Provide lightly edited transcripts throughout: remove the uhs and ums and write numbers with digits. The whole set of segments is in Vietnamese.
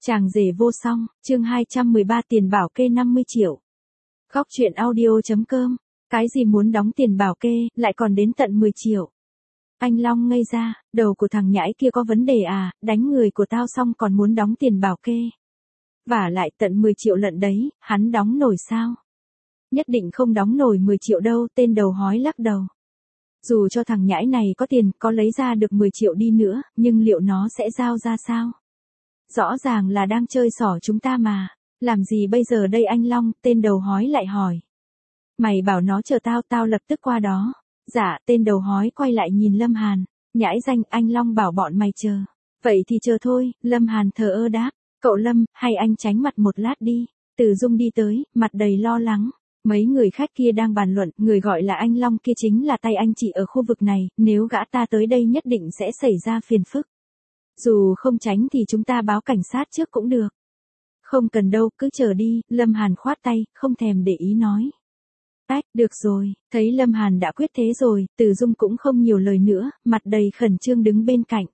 Chàng rể vô song, chương 213 tiền bảo kê 50 triệu. Góc truyện audio.com, cái gì muốn đóng tiền bảo kê, lại còn đến tận 10 triệu. Anh Long ngây ra, đầu của thằng nhãi kia có vấn đề à, đánh người của tao xong còn muốn đóng tiền bảo kê. Vả lại tận 10 triệu lận đấy, hắn đóng nổi sao? Nhất định không đóng nổi 10 triệu đâu, tên đầu hói lắc đầu. Dù cho thằng nhãi này có tiền, có lấy ra được 10 triệu đi nữa, nhưng liệu nó sẽ giao ra sao? Rõ ràng là đang chơi xỏ chúng ta mà. Làm gì bây giờ đây anh Long, tên đầu hói lại hỏi. Mày bảo nó chờ tao, tao lập tức qua đó. Dạ, tên đầu hói quay lại nhìn Lâm Hàn. Nhãi danh, anh Long bảo bọn mày chờ. Vậy thì chờ thôi, Lâm Hàn thờ ơ đáp. Cậu Lâm, hay anh tránh mặt một lát đi. Từ Dung đi tới, mặt đầy lo lắng. Mấy người khách kia đang bàn luận, người gọi là anh Long kia chính là tay anh chị ở khu vực này, nếu gã ta tới đây nhất định sẽ xảy ra phiền phức. Dù không tránh thì chúng ta báo cảnh sát trước cũng được. Không cần đâu, cứ chờ đi, Lâm Hàn khoát tay, không thèm để ý nói. Được rồi, thấy Lâm Hàn đã quyết thế rồi, Từ Dung cũng không nhiều lời nữa, mặt đầy khẩn trương đứng bên cạnh.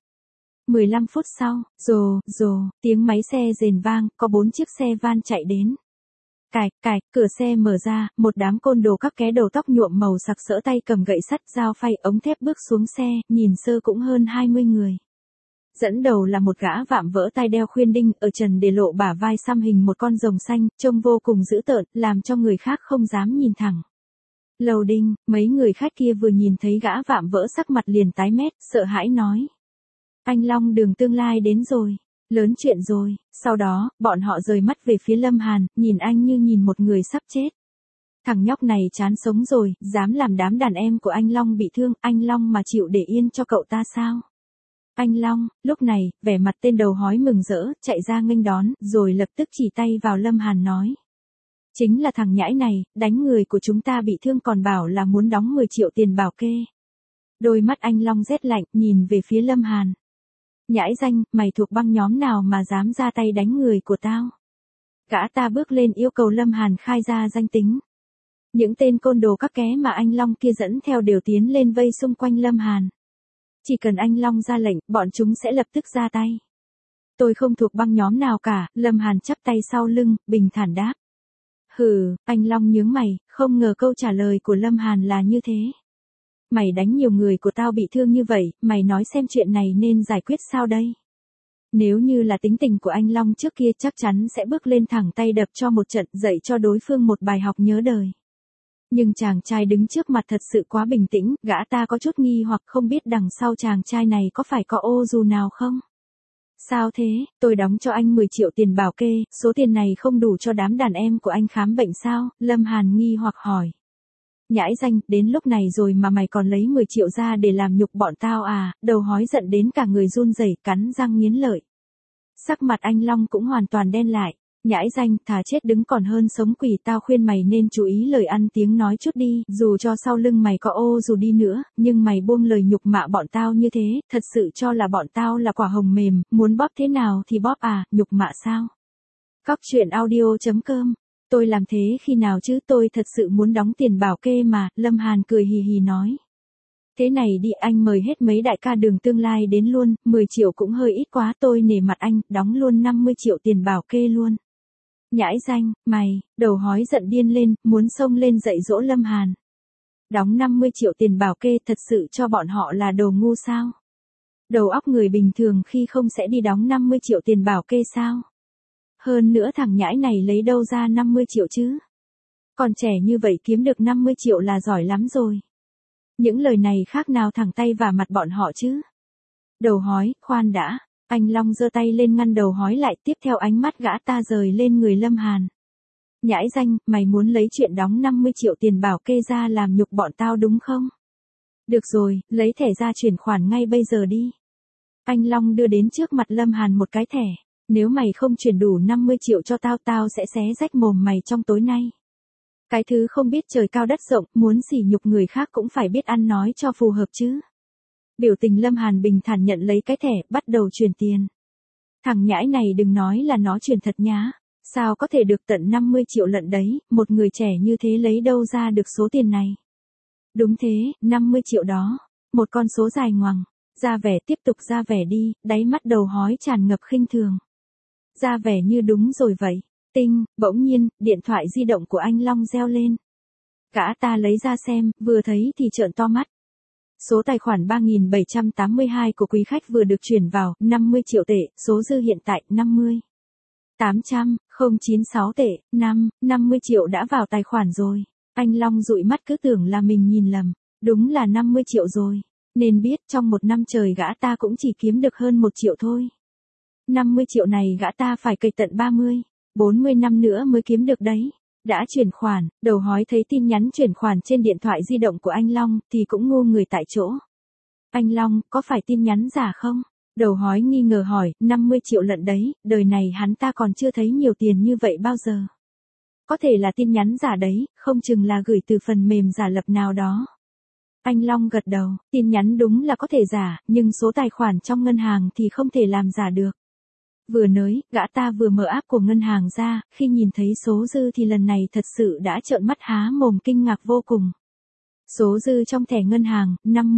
15 phút sau, rồ, tiếng máy xe rền vang, có 4 chiếc xe van chạy đến. Cạch, cửa xe mở ra, một đám côn đồ các ké đầu tóc nhuộm màu sặc sỡ tay cầm gậy sắt, dao phay, ống thép bước xuống xe, nhìn sơ cũng hơn 20 người. Dẫn đầu là một gã vạm vỡ tai đeo khuyên đinh, ở trần để lộ bả vai xăm hình một con rồng xanh, trông vô cùng dữ tợn, làm cho người khác không dám nhìn thẳng. Lầu Đinh, mấy người khách kia vừa nhìn thấy gã vạm vỡ sắc mặt liền tái mét, sợ hãi nói. Anh Long Đường tương lai đến rồi, lớn chuyện rồi, sau đó, bọn họ rời mắt về phía Lâm Hàn, nhìn anh như nhìn một người sắp chết. Thằng nhóc này chán sống rồi, dám làm đám đàn em của anh Long bị thương, anh Long mà chịu để yên cho cậu ta sao? Anh Long, lúc này, vẻ mặt tên đầu hói mừng rỡ, chạy ra nghênh đón, rồi lập tức chỉ tay vào Lâm Hàn nói. Chính là thằng nhãi này, đánh người của chúng ta bị thương còn bảo là muốn đóng 10 triệu tiền bảo kê. Đôi mắt anh Long rét lạnh, nhìn về phía Lâm Hàn. Nhãi danh, mày thuộc băng nhóm nào mà dám ra tay đánh người của tao? Gã ta bước lên yêu cầu Lâm Hàn khai ra danh tính. Những tên côn đồ các ké mà anh Long kia dẫn theo đều tiến lên vây xung quanh Lâm Hàn. Chỉ cần anh Long ra lệnh, bọn chúng sẽ lập tức ra tay. Tôi không thuộc băng nhóm nào cả, Lâm Hàn chắp tay sau lưng, bình thản đáp. Hừ, anh Long nhướng mày, không ngờ câu trả lời của Lâm Hàn là như thế. Mày đánh nhiều người của tao bị thương như vậy, mày nói xem chuyện này nên giải quyết sao đây? Nếu như là tính tình của anh Long trước kia chắc chắn sẽ bước lên thẳng tay đập cho một trận, dạy cho đối phương một bài học nhớ đời. Nhưng chàng trai đứng trước mặt thật sự quá bình tĩnh, gã ta có chút nghi hoặc không biết đằng sau chàng trai này có phải có ô dù nào không? Sao thế, tôi đóng cho anh 10 triệu tiền bảo kê, số tiền này không đủ cho đám đàn em của anh khám bệnh sao? Lâm Hàn nghi hoặc hỏi. Nhãi danh, đến lúc này rồi mà mày còn lấy 10 triệu ra để làm nhục bọn tao à? Đầu hói giận đến cả người run rẩy, cắn răng nghiến lợi. Sắc mặt anh Long cũng hoàn toàn đen lại. Nhãi danh, thà chết đứng còn hơn sống quỷ, tao khuyên mày nên chú ý lời ăn tiếng nói chút đi, dù cho sau lưng mày có ô dù đi nữa, nhưng mày buông lời nhục mạ bọn tao như thế, thật sự cho là bọn tao là quả hồng mềm, muốn bóp thế nào thì bóp à, nhục mạ sao? Góc truyện audio.com, tôi làm thế khi nào chứ, tôi thật sự muốn đóng tiền bảo kê mà, Lâm Hàn cười hì hì nói. Thế này đi, anh mời hết mấy đại ca Đường tương lai đến luôn, 10 triệu cũng hơi ít quá, tôi nể mặt anh, đóng luôn 50 triệu tiền bảo kê luôn. Nhãi danh, mày, đầu hói giận điên lên, muốn xông lên dạy dỗ Lâm Hàn. Đóng 50 triệu tiền bảo kê thật sự cho bọn họ là đồ ngu sao? Đầu óc người bình thường khi không sẽ đi đóng 50 triệu tiền bảo kê sao? Hơn nữa thằng nhãi này lấy đâu ra 50 triệu chứ? Còn trẻ như vậy kiếm được 50 triệu là giỏi lắm rồi. Những lời này khác nào thẳng tay vào mặt bọn họ chứ? Đầu hói, khoan đã. Anh Long giơ tay lên ngăn đầu hói lại, tiếp theo ánh mắt gã ta rời lên người Lâm Hàn. Nhãi danh, mày muốn lấy chuyện đóng 50 triệu tiền bảo kê ra làm nhục bọn tao đúng không? Được rồi, lấy thẻ ra chuyển khoản ngay bây giờ đi. Anh Long đưa đến trước mặt Lâm Hàn một cái thẻ. Nếu mày không chuyển đủ 50 triệu cho tao, tao sẽ xé rách mồm mày trong tối nay. Cái thứ không biết trời cao đất rộng, muốn sỉ nhục người khác cũng phải biết ăn nói cho phù hợp chứ. Biểu tình Lâm Hàn bình thản nhận lấy cái thẻ, bắt đầu chuyển tiền. Thằng nhãi này đừng nói là nó chuyển thật nhá. Sao có thể được tận 50 triệu lận đấy, một người trẻ như thế lấy đâu ra được số tiền này? Đúng thế, 50 triệu đó. Một con số dài ngoằng. Ra vẻ, tiếp tục ra vẻ đi, đáy mắt đầu hói tràn ngập khinh thường. Ra vẻ như đúng rồi vậy. Tinh, bỗng nhiên, điện thoại di động của anh Long reo lên. Gã ta lấy ra xem, vừa thấy thì trợn to mắt. Số tài khoản 3782 của quý khách vừa được chuyển vào, 50 triệu tệ, số dư hiện tại, 50. 800,096 tệ, 50 triệu đã vào tài khoản rồi. Anh Long dụi mắt cứ tưởng là mình nhìn lầm. Đúng là 50 triệu rồi. Nên biết trong một năm trời gã ta cũng chỉ kiếm được hơn 1 triệu thôi. 50 triệu này gã ta phải cày tận 40 năm nữa mới kiếm được đấy. Đã chuyển khoản, đầu hói thấy tin nhắn chuyển khoản trên điện thoại di động của anh Long thì cũng ngu người tại chỗ. Anh Long, có phải tin nhắn giả không? Đầu hói nghi ngờ hỏi, 50 triệu lận đấy, đời này hắn ta còn chưa thấy nhiều tiền như vậy bao giờ. Có thể là tin nhắn giả đấy, không chừng là gửi từ phần mềm giả lập nào đó. Anh Long gật đầu, tin nhắn đúng là có thể giả, nhưng số tài khoản trong ngân hàng thì không thể làm giả được. Vừa nói, gã ta vừa mở app của ngân hàng ra, khi nhìn thấy số dư thì lần này thật sự đã trợn mắt há mồm kinh ngạc vô cùng. Số dư trong thẻ ngân hàng,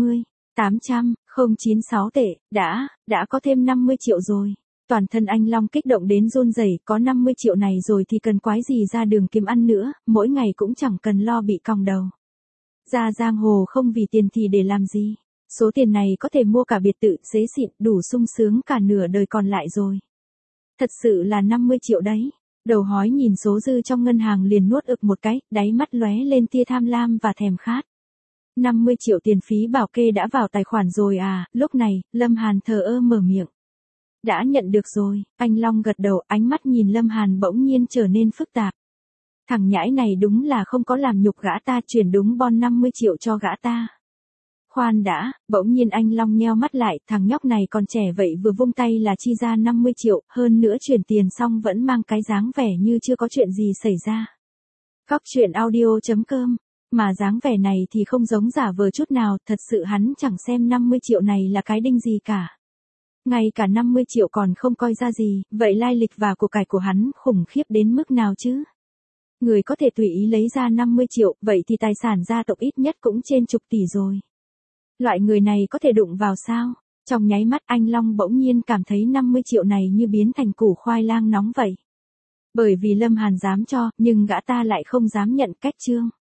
50,800,096 tệ, đã có thêm 50 triệu rồi. Toàn thân anh Long kích động đến run rẩy, có 50 triệu này rồi thì cần quái gì ra đường kiếm ăn nữa, mỗi ngày cũng chẳng cần lo bị còng đầu. Ra giang hồ không vì tiền thì để làm gì. Số tiền này có thể mua cả biệt thự, xế xịn, đủ sung sướng cả nửa đời còn lại rồi. Thật sự là 50 triệu đấy. Đầu hói nhìn số dư trong ngân hàng liền nuốt ực một cái, đáy mắt lóe lên tia tham lam và thèm khát. 50 triệu tiền phí bảo kê đã vào tài khoản rồi à, lúc này, Lâm Hàn thờ ơ mở miệng. Đã nhận được rồi, anh Long gật đầu, ánh mắt nhìn Lâm Hàn bỗng nhiên trở nên phức tạp. Thằng nhãi này đúng là không có làm nhục gã ta, chuyển đúng bon 50 triệu cho gã ta. Khoan đã, bỗng nhiên anh Long nheo mắt lại, thằng nhóc này còn trẻ vậy vừa vung tay là chi ra 50 triệu, hơn nữa chuyển tiền xong vẫn mang cái dáng vẻ như chưa có chuyện gì xảy ra. Góc truyện audio.com, mà dáng vẻ này thì không giống giả vờ chút nào, thật sự hắn chẳng xem 50 triệu này là cái đinh gì cả. Ngay cả 50 triệu còn không coi ra gì, vậy lai lịch và của cải của hắn khủng khiếp đến mức nào chứ? Người có thể tùy ý lấy ra 50 triệu, vậy thì tài sản gia tộc ít nhất cũng trên chục tỷ rồi. Loại người này có thể đụng vào sao? Trong nháy mắt anh Long bỗng nhiên cảm thấy 50 triệu này như biến thành củ khoai lang nóng vậy. Bởi vì Lâm Hàn dám cho, nhưng gã ta lại không dám nhận, cách chương.